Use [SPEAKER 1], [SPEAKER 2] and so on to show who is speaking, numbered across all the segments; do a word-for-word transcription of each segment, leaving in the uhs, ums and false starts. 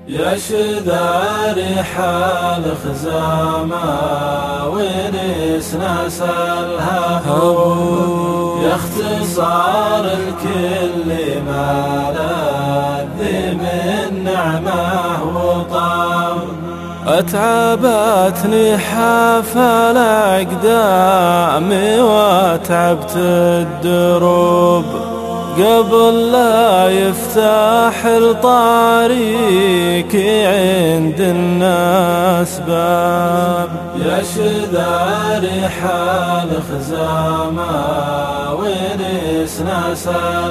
[SPEAKER 1] يا شذا ريح الخزامة ونس ناس الهبوب، يا اختصار الكل ما لذ من نعمه وطاب. أتعبتني حافل أقدامي وتعبت الدروب، قبل لا يفتح الطريق عند الناس باب. يا شذا ريح الخزامة ونس ناس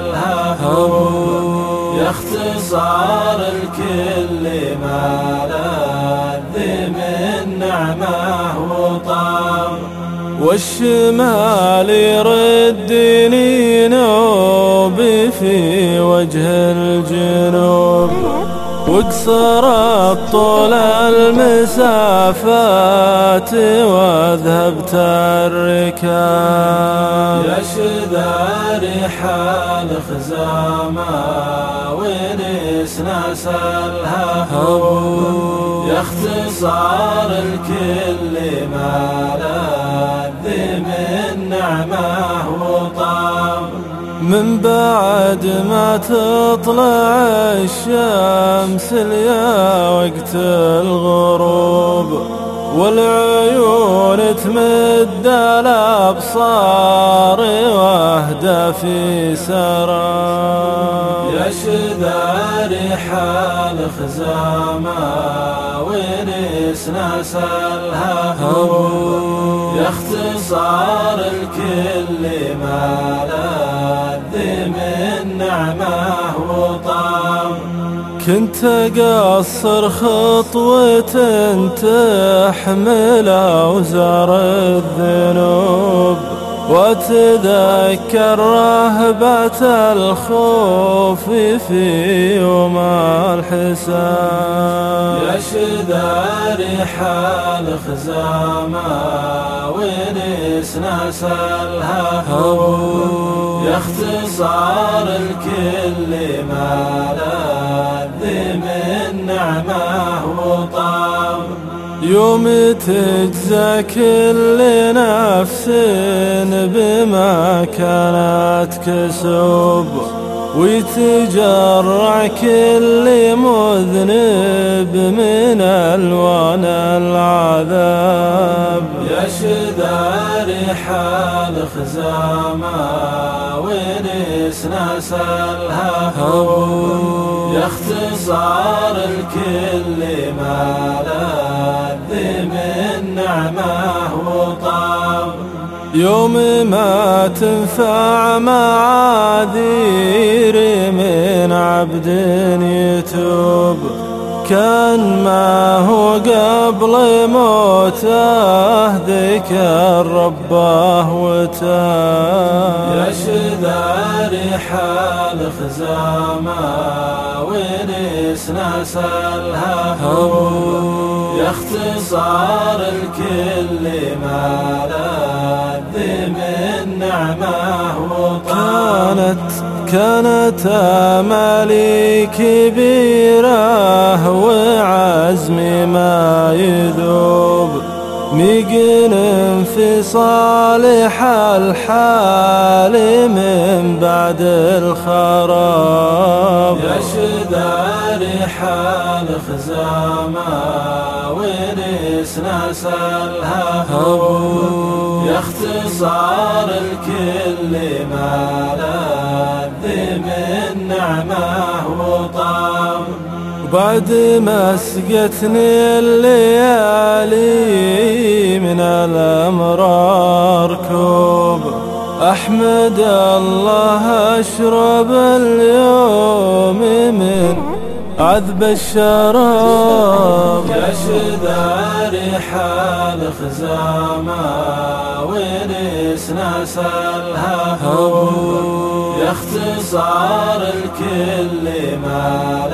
[SPEAKER 1] الهبوب، يا اختصار الكل ما لذ من نعمه وطاب. والشمال يردني نوبي في وجه الجنوب، وقصرت طول المسافات وذهبت الركاب. يا شذا ريح الخزامة ونس ناس الهبوب، يا اختصار الكل ما لذ من نعمه وطاب. من بعد ما تطلع الشمس ليا وقت الغروب، والعيون تمد الأبصار واهدى في سراب. يا شذا ريح الخزامة ونس ناس الهبوب، يا اختصار الكل ما لذ من نعمه وطاب. كنت أقصر خطوة تحمل أوزار الذنوب، وأتذكر رهبة الخوف في يوم الحساب. يا شذا ريح الخزامة ونس ناس الهبوب، يا اختصار الكل ما لذ من نعمه وطاب. يوم تجزى كل نفس بما كانت كسب، ويتجرع كل مذنب من ألوان العذاب. يا شذا ريح الخزامة ونس ناس الهبوب، يا اختصار الكل ما لذ من نعمه وطاب. يوم ما تنفع معاذير من عبد يتوب، كان ما هو قبل موته ذكر ربه وتاب. يا شذا ريح الخزامة ونس ناس الهبوب، يا اختصار الكل ما لذ من نعمه وطاب. كانت آمالي كبيرة وعزمي ما يذوب، ميقن في صالح الحال من بعد الخراب. يا شذا ريح الخزامة ونس ناس الهبوب، يا اختصار الكل ما لذ من نعمه وطاب. وبعد ما سقتني الليالي من الأمرار كوب، أحمد الله أشرب اليوم من عذب الشراب. يا شذا ريح الخزامة ونس ناس الهبوب، يا اختصار الكل ما